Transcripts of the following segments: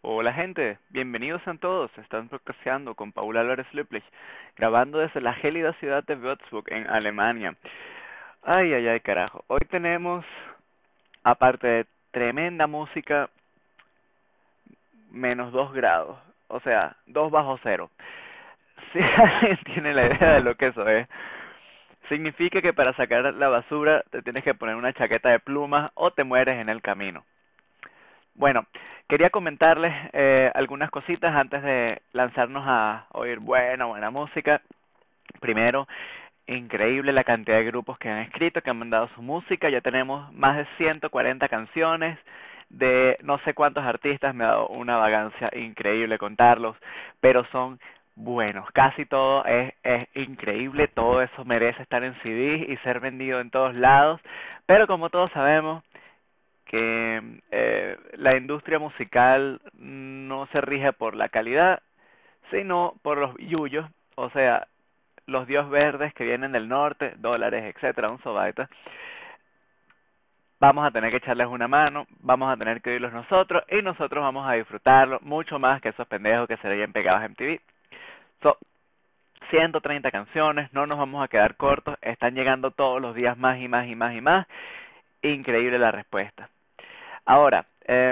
Hola gente, bienvenidos a todos. Están podcasteando con Paula Álvarez Lüblich, grabando desde la gélida ciudad de Würzburg en Alemania. Ay, ay, ay, carajo. Hoy tenemos, aparte de tremenda música, -2 grados. O sea, 2 bajo cero. Si alguien tiene la idea de lo que eso es, significa que para sacar la basura te tienes que poner una chaqueta de plumas o te mueres en el camino. Bueno, quería comentarles algunas cositas antes de lanzarnos a oír buena música. Primero, increíble la cantidad de grupos que han escrito, que han mandado su música. Ya tenemos más de 140 canciones de no sé cuántos artistas. Me ha dado una vagancia increíble contarlos, pero son buenos. Casi todo es increíble. Todo eso merece estar en CD y ser vendido en todos lados. Pero como todos sabemos, que la industria musical no se rige por la calidad, sino por los yuyos, o sea, los dios verdes que vienen del norte, dólares, etcétera, un sobaita. Vamos a tener que echarles una mano, vamos a tener que oírlos nosotros, y nosotros vamos a disfrutarlo mucho más que esos pendejos que se veían pegados en MTV. 130 canciones, no nos vamos a quedar cortos, están llegando todos los días más y más y más y más. Increíble la respuesta. Ahora,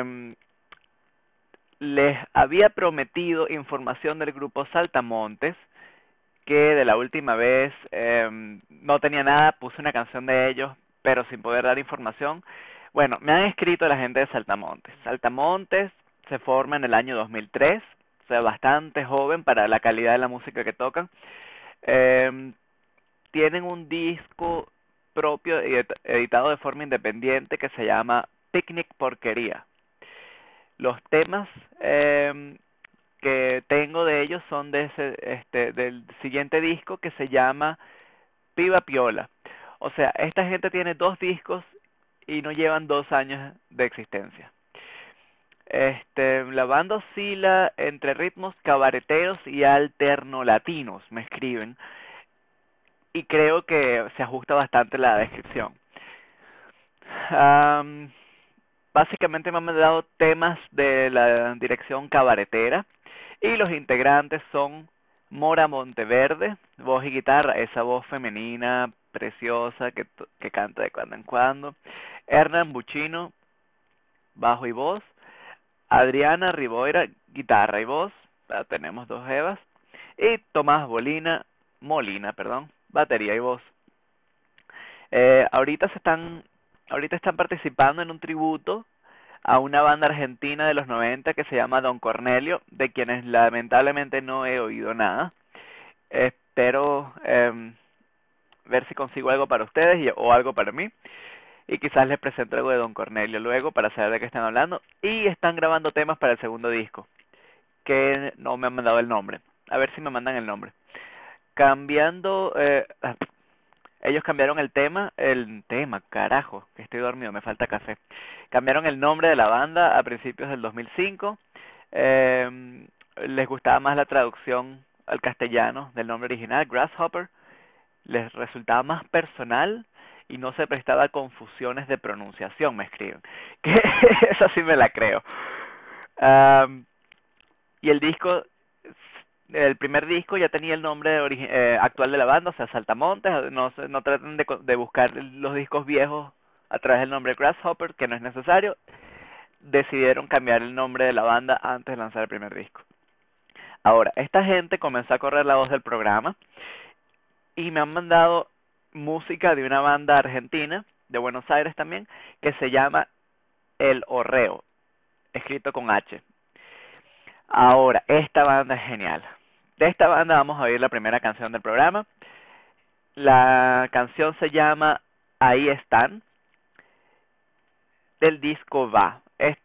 les había prometido información del grupo Saltamontes, que de la última vez no tenía nada, puse una canción de ellos, pero sin poder dar información. Bueno, me han escrito la gente de Saltamontes. Saltamontes se forma en el año 2003, o sea, bastante joven para la calidad de la música que tocan. Tienen un disco propio editado de forma independiente que se llama Picnic Porquería. Los temas que tengo de ellos son de del siguiente disco que se llama Piba Piola. O sea, esta gente tiene 2 discos y no llevan 2 años de existencia. La banda oscila entre ritmos cabareteros y alternolatinos, me escriben, y creo que se ajusta bastante la descripción. Básicamente me han mandado temas de la dirección cabaretera y los integrantes son Mora Monteverde, voz y guitarra, esa voz femenina preciosa que canta de cuando en cuando. Hernán Buchino, bajo y voz. Adriana Riboira, guitarra y voz, tenemos 2 Evas. Y Tomás Molina, batería y voz. Ahorita están participando en un tributo a una banda argentina de los 90 que se llama Don Cornelio, de quienes lamentablemente no he oído nada. Espero ver si consigo algo para ustedes o algo para mí. Y quizás les presento algo de Don Cornelio luego para saber de qué están hablando. Y están grabando temas para el segundo disco, que no me han mandado el nombre. A ver si me mandan el nombre. Ellos cambiaron el tema, carajo, que estoy dormido, me falta café. Cambiaron el nombre de la banda a principios del 2005. Les gustaba más la traducción al castellano del nombre original, Grasshopper. Les resultaba más personal y no se prestaba a confusiones de pronunciación, me escriben. Que esa sí me la creo. Y el primer disco ya tenía el nombre actual de la banda, o sea, Saltamontes. No traten de buscar los discos viejos a través del nombre Grasshopper, que no es necesario. Decidieron cambiar el nombre de la banda antes de lanzar el primer disco. Ahora, esta gente comenzó a correr la voz del programa y me han mandado música de una banda argentina, de Buenos Aires también, que se llama El Horreo, escrito con H. Ahora, esta banda es genial. De esta banda vamos a oír la primera canción del programa. La canción se llama Ahí Están, del disco Va.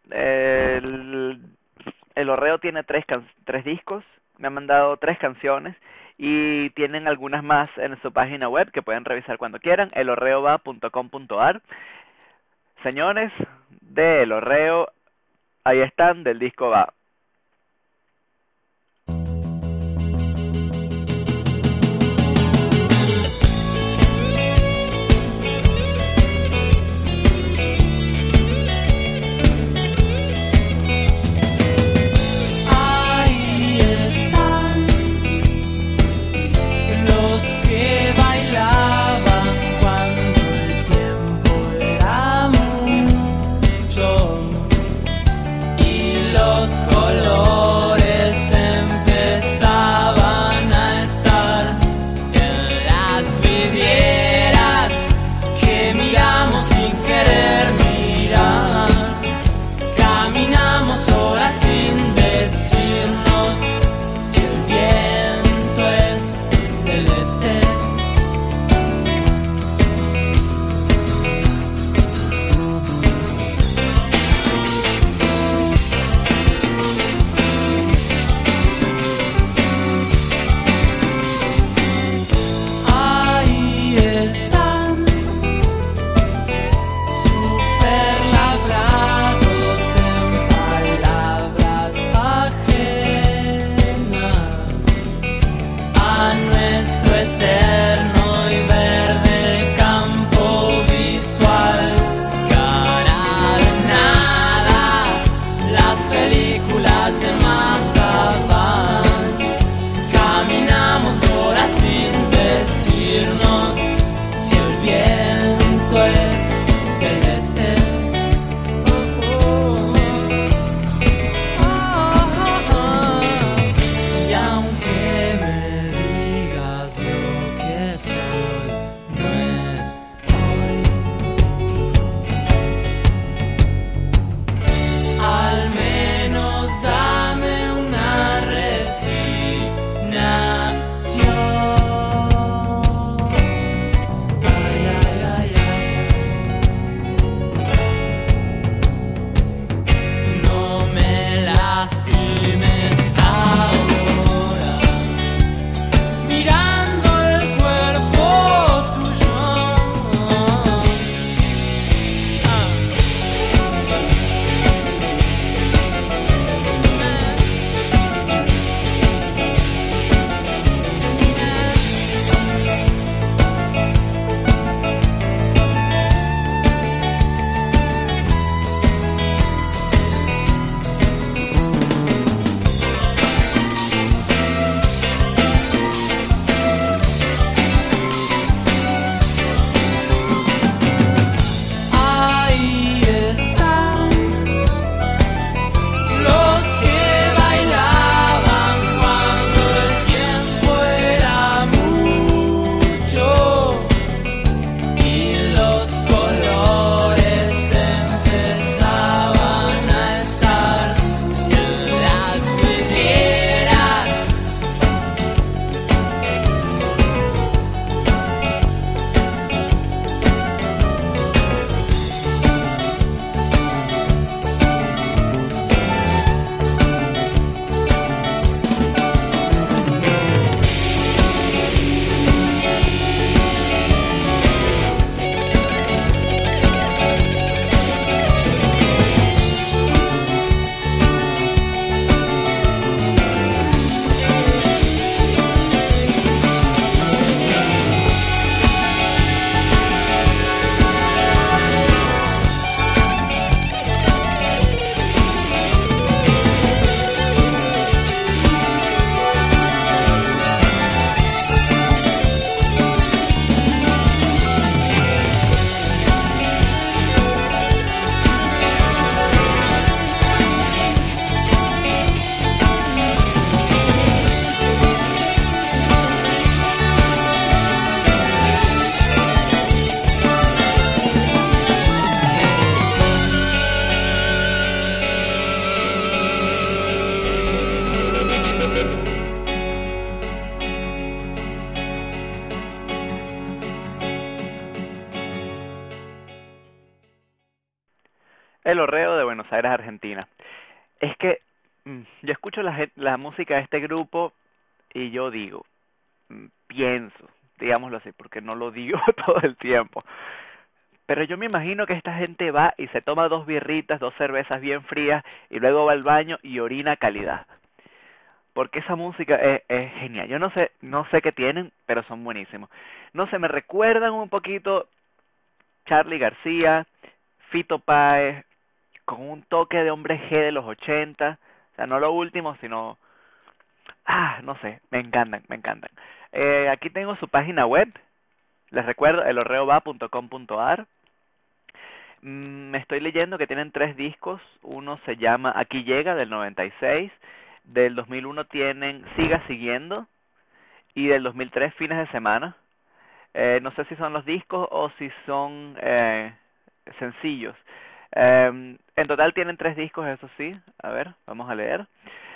El Horreo tiene 3 discos, me han mandado 3 canciones y tienen algunas más en su página web que pueden revisar cuando quieran, elhorreova.com.ar. Señores, de El Horreo, Ahí Están, del disco Va. El Horreo de Buenos Aires, Argentina. Es que yo escucho la música de este grupo y yo digo, pienso, digámoslo así, porque no lo digo todo el tiempo. Pero yo me imagino que esta gente va y se toma 2 birritas, 2 cervezas bien frías y luego va al baño y orina a calidad. Porque esa música es genial. Yo no sé qué tienen, pero son buenísimos. No sé, me recuerdan un poquito Charly García, Fito Páez, con un toque de hombre G de los 80. O sea, no lo último, sino... no sé, me encantan, me encantan. Aquí tengo su página web. Les recuerdo, elhorreoba.com.ar. Me estoy leyendo que tienen 3 discos. Uno se llama Aquí Llega, del 96. Del 2001 tienen Siga Siguiendo. Y del 2003 Fines de Semana. No sé si son los discos o si son sencillos. En total tienen 3 discos, eso sí. A ver, vamos a leer.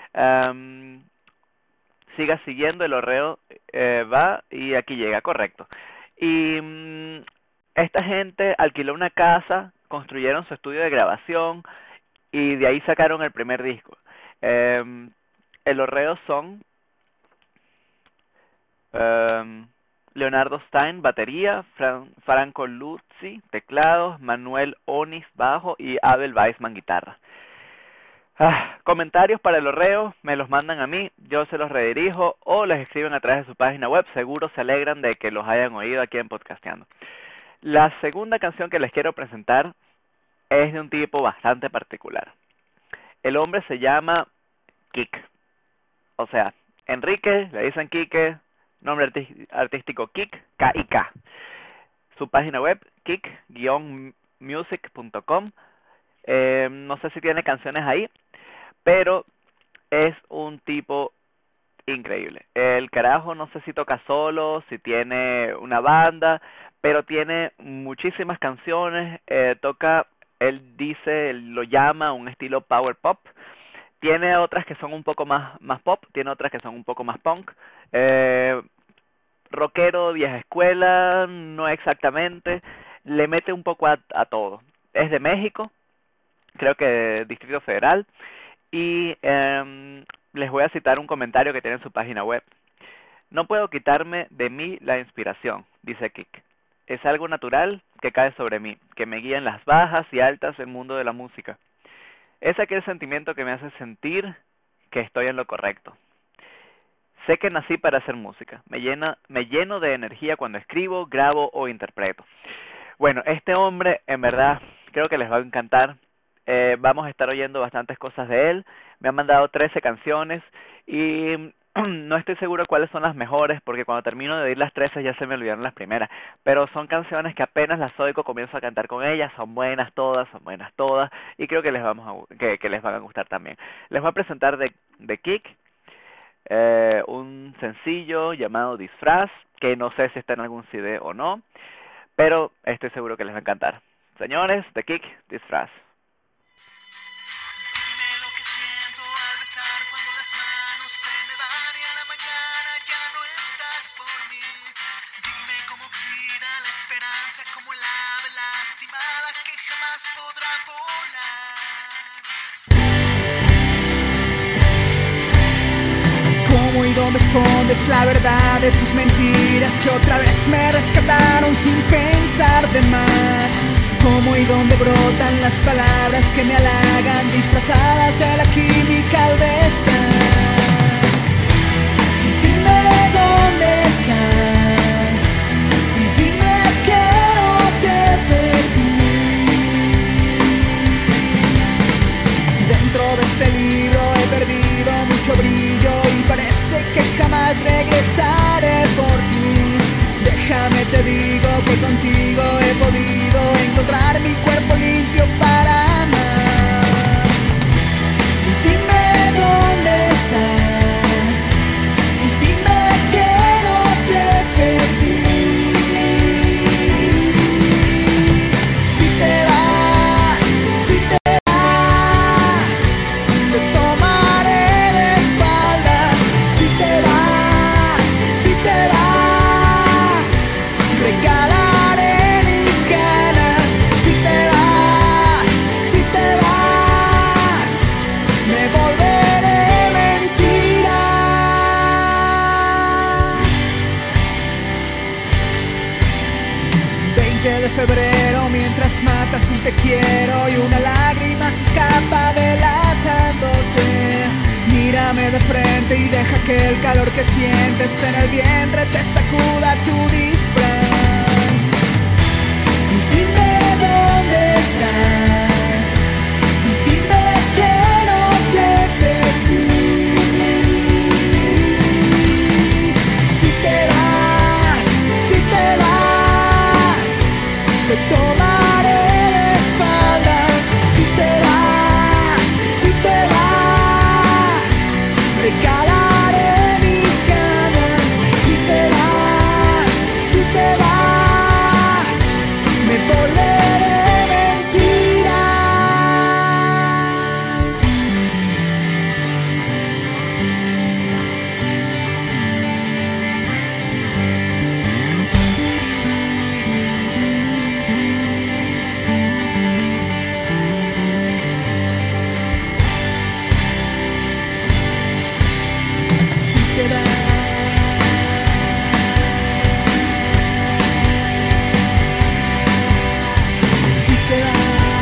Siga Siguiendo, El Horreo va y Aquí Llega, correcto. Y esta gente alquiló una casa, construyeron su estudio de grabación y de ahí sacaron el primer disco. El Horreo son Leonardo Stein, batería, Franco Luzzi, teclados, Manuel Onis, bajo y Abel Weisman, guitarra. Comentarios para El Horreo, me los mandan a mí, yo se los redirijo o les escriben a través de su página web, seguro se alegran de que los hayan oído aquí en Podcasteando. La segunda canción que les quiero presentar es de un tipo bastante particular. El hombre se llama Kik, o sea, Enrique, le dicen Kike, nombre artístico Kik, K-I-K. Su página web, kik-music.com. No sé si tiene canciones ahí, pero es un tipo increíble. El carajo no sé si toca solo, si tiene una banda, pero tiene muchísimas canciones. Él dice, él lo llama un estilo power pop. Tiene otras que son un poco más pop, tiene otras que son un poco más punk. Rockero, vieja escuela, no exactamente. Le mete un poco a todo. Es de México, creo que Distrito Federal. Y les voy a citar un comentario que tiene en su página web. No puedo quitarme de mí la inspiración, dice Kik. Es algo natural que cae sobre mí, que me guía en las bajas y altas del mundo de la música. Es aquel sentimiento que me hace sentir que estoy en lo correcto. Sé que nací para hacer música. Me lleno de energía cuando escribo, grabo o interpreto. Bueno, este hombre, en verdad, creo que les va a encantar. Vamos a estar oyendo bastantes cosas de él. Me han mandado 13 canciones y no estoy seguro cuáles son las mejores porque cuando termino de oír las 13 ya se me olvidaron las primeras. Pero son canciones que apenas las oigo comienzo a cantar con ellas. Son buenas todas y creo que les les van a gustar también. Les voy a presentar de Kik un sencillo llamado Disfraz, que no sé si está en algún CD o no, pero estoy seguro que les va a encantar. Señores, de Kik, Disfraz. ¿Cómo y dónde escondes la verdad de tus mentiras que otra vez me rescataron sin pensar de más? ¿Cómo y dónde brotan las palabras que me halagan disfrazadas de la química al besar? Dime dónde estás y dime que no te perdí. Dentro de este libro he perdido mucho brillo y parece que jamás regresaré por ti. Déjame te digo que contigo he podido encontrar mi cuerpo limpio para amar. Dime dónde mírame de frente y deja que el calor que sientes en el vientre te sacuda tu disfraz. Y dime dónde estás, y dime que no te perdí. Si te vas, te tomaré de espaldas. Si te vas, regalaré mis ganas. Si te vas, me volveré mentira. Si te vas, si te vas.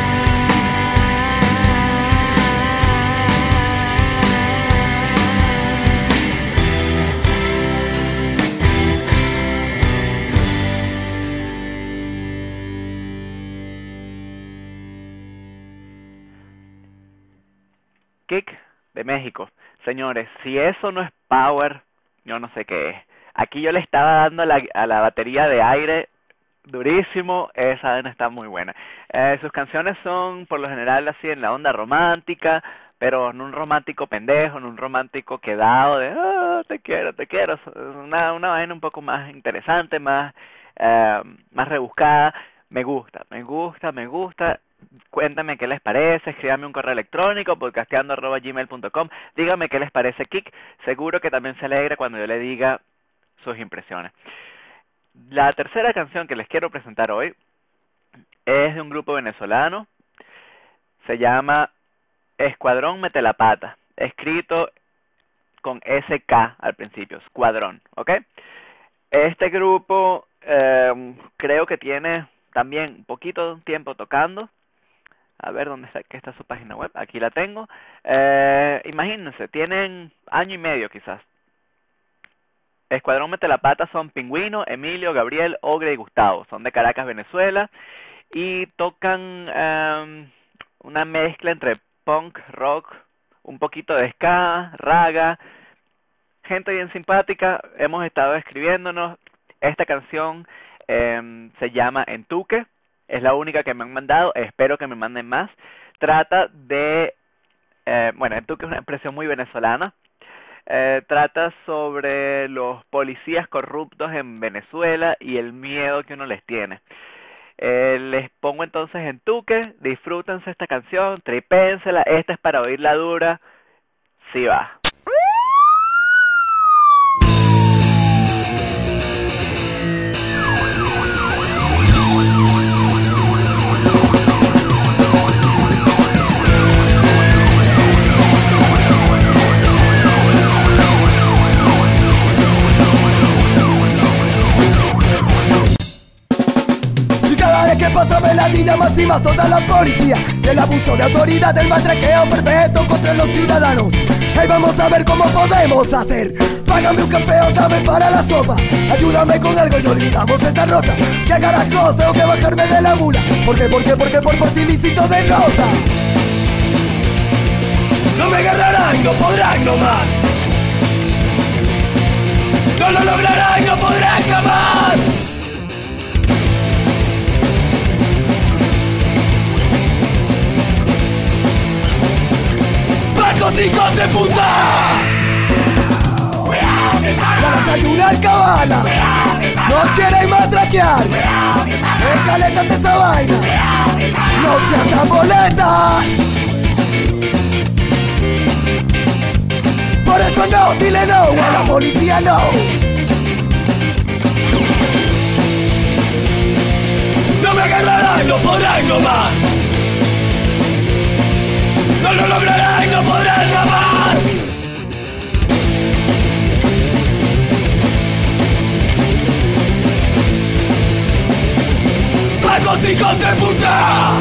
Kick de México. Señores, si eso no es power, yo no sé qué es. Aquí yo le estaba dando a la batería de aire durísimo, esa vaina está muy buena. Sus canciones son por lo general así en la onda romántica, pero no un romántico pendejo, no un romántico quedado de te quiero, una vaina un poco más interesante, más rebuscada. Me gusta. Cuéntame qué les parece, escríbame un correo electrónico, podcasteando@gmail.com, dígame qué les parece Kick, seguro que también se alegra cuando yo le diga sus impresiones. La tercera canción que les quiero presentar hoy es de un grupo venezolano, se llama Escuadrón Mete la Pata, escrito con SK al principio, Escuadrón, ¿ok? Este grupo creo que tiene también un poquito de tiempo tocando. A ver, ¿dónde está? ¿Qué está su página web? Aquí la tengo. Imagínense, tienen año y medio quizás. Escuadrón Mete la Pata son Pingüino, Emilio, Gabriel, Ogre y Gustavo. Son de Caracas, Venezuela. Y tocan una mezcla entre punk, rock, un poquito de ska, raga. Gente bien simpática. Hemos estado escribiéndonos. Esta canción se llama Entuque. Es la única que me han mandado, espero que me manden más. Trata de, Entuque es una expresión muy venezolana. Trata sobre los policías corruptos en Venezuela y el miedo que uno les tiene. Les pongo entonces Entuque, disfrútense esta canción, tripénsela, esta es para oírla dura, sí va. ¿Qué pasa? Veladilla más y más toda la policía. El abuso de autoridad, el maltraqueo perpetuo contra los ciudadanos. Hey, vamos a ver cómo podemos hacer. Págame un campeón, dame para la sopa. Ayúdame con algo y olvidamos esta rocha. ¿Qué carajos tengo que bajarme de la mula? ¿Por qué? Por porte ilícito de nota. No me agarrarán, no podrán nomás. No lo lograrán, no podrán jamás. ¡Pacos, hijos de puta! ¡La hay una alcabala! ¡Nos quieren matraquear! ¡Escalétate esa vaina! ¡No seas tan boleta! Por eso no, dile no a la policía, no. No me agarrarán, no podrán nomás. No lo lograrán, no podrán jamás. ¡Pacos, hijos de puta!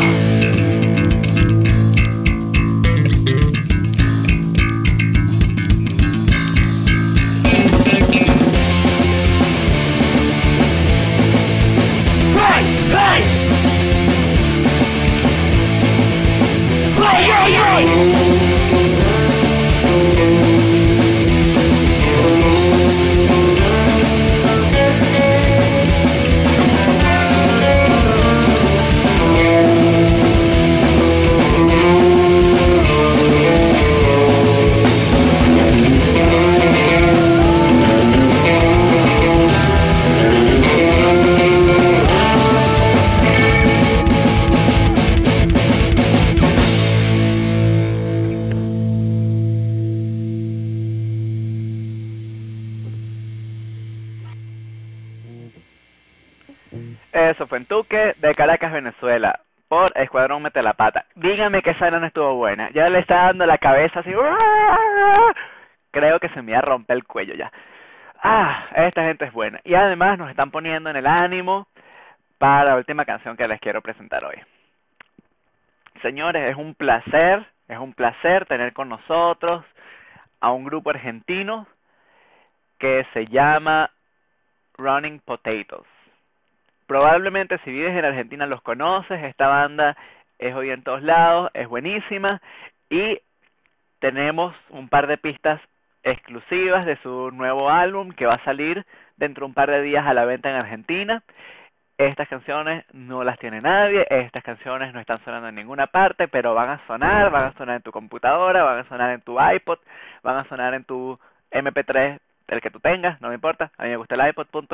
Eso fue en Tuque, de Caracas, Venezuela, por Escuadrón Mete la Pata. Dígame que esa no estuvo buena. Ya le está dando la cabeza así. Creo que se me iba a romper el cuello ya. Esta gente es buena. Y además nos están poniendo en el ánimo para la última canción que les quiero presentar hoy. Señores, es un placer tener con nosotros a un grupo argentino que se llama Running Potatoes. Probablemente si vives en Argentina los conoces, esta banda es hoy en todos lados, es buenísima y tenemos un par de pistas exclusivas de su nuevo álbum que va a salir dentro de un par de días a la venta en Argentina. Estas canciones no las tiene nadie, estas canciones no están sonando en ninguna parte, pero van a sonar en tu computadora, van a sonar en tu iPod, van a sonar en tu MP3, el que tú tengas, no me importa, a mí me gusta el iPod, punto.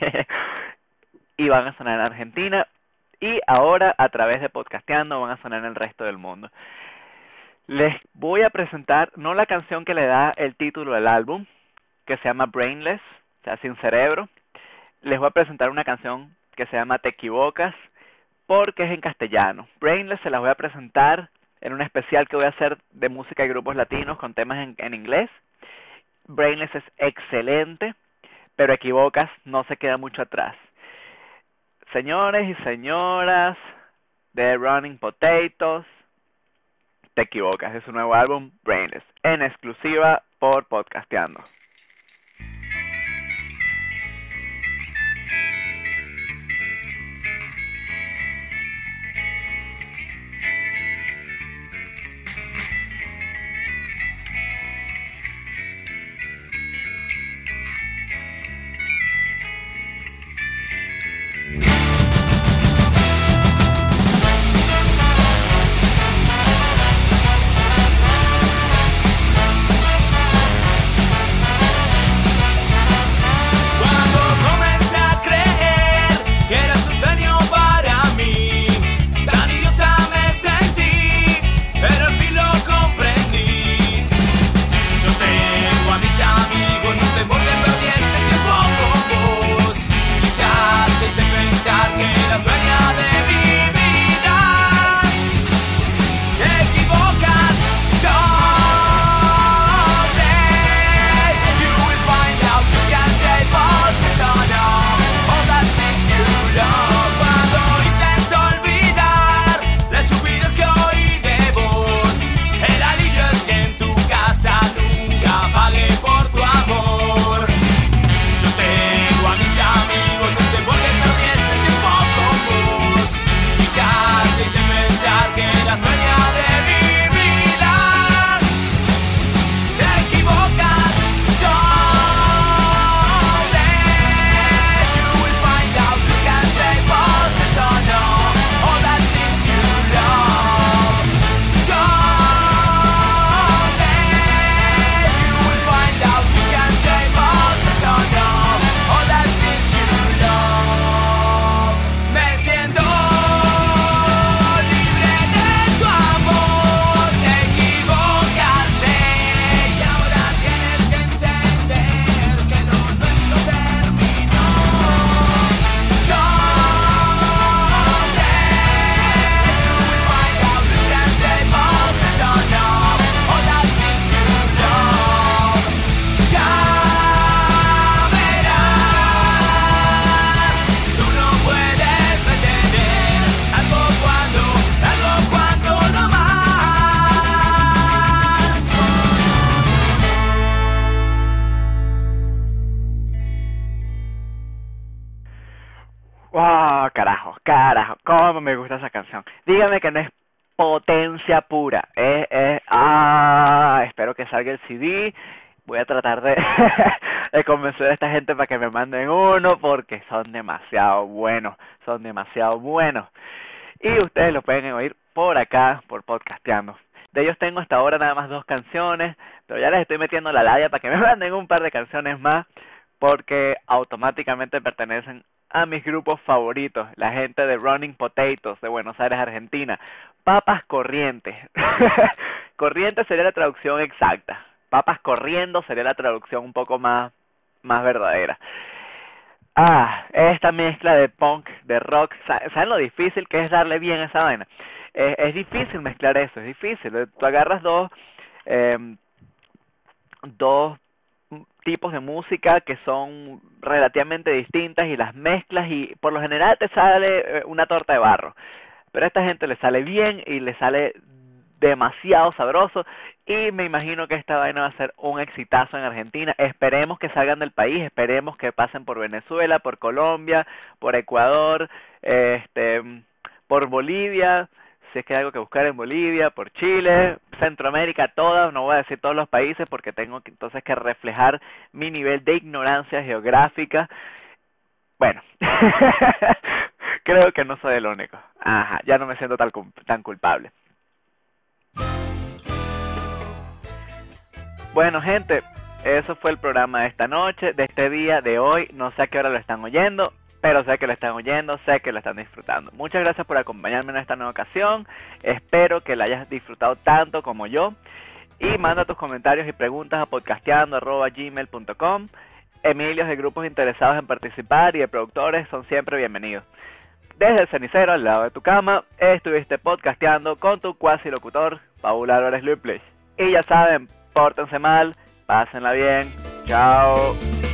Y van a sonar en Argentina y ahora a través de Podcasteando van a sonar en el resto del mundo. Les voy a presentar no la canción que le da el título del álbum, que se llama Brainless, o sea, sin cerebro. Les voy a presentar una canción que se llama Te Equivocas, porque es en castellano. Brainless se las voy a presentar en un especial que voy a hacer de música y grupos latinos con temas en inglés. Brainless es excelente, pero Equivocas no se queda mucho atrás. Señores y señoras de Running Potatoes, Te Equivocas, de su nuevo álbum Brainless, en exclusiva por Podcasteando. ¡Wow! Carajo, cómo me gusta esa canción. Dígame que no es potencia pura, es Espero que salga el CD. Voy a tratar de, de convencer a esta gente para que me manden uno porque son demasiado buenos, Y ustedes lo pueden oír por acá, por Podcasteando. De ellos tengo hasta ahora nada más 2 canciones, pero ya les estoy metiendo la labia para que me manden un par de canciones más, porque automáticamente pertenecen a mis grupos favoritos, la gente de Running Potatoes de Buenos Aires, Argentina. Papas corrientes. Corrientes sería la traducción exacta. Papas corriendo sería la traducción un poco más verdadera. Esta mezcla de punk, de rock, ¿saben lo difícil que es darle bien a esa vaina? Es difícil mezclar eso, es difícil. Tú agarras dos tipos de música que son relativamente distintas y las mezclas y por lo general te sale una torta de barro. Pero a esta gente le sale bien y le sale demasiado sabroso y me imagino que esta vaina va a ser un exitazo en Argentina. Esperemos que salgan del país, esperemos que pasen por Venezuela, por Colombia, por Ecuador, por Bolivia, si es que hay algo que buscar en Bolivia, por Chile, Centroamérica, todas, no voy a decir todos los países porque tengo que, entonces que reflejar mi nivel de ignorancia geográfica. Bueno, creo que no soy el único. Ya no me siento tan culpable. Bueno, gente, eso fue el programa de esta noche, de este día, de hoy. No sé a qué hora lo están oyendo, pero sé que lo están oyendo, sé que lo están disfrutando. Muchas gracias por acompañarme en esta nueva ocasión. Espero que la hayas disfrutado tanto como yo. Y manda tus comentarios y preguntas a podcasteando@gmail.com. Emilios de grupos interesados en participar y de productores son siempre bienvenidos. Desde el cenicero al lado de tu cama, estuviste podcasteando con tu cuasi locutor, Paul Álvarez Luplich. Y ya saben, pórtense mal, pásenla bien, chao.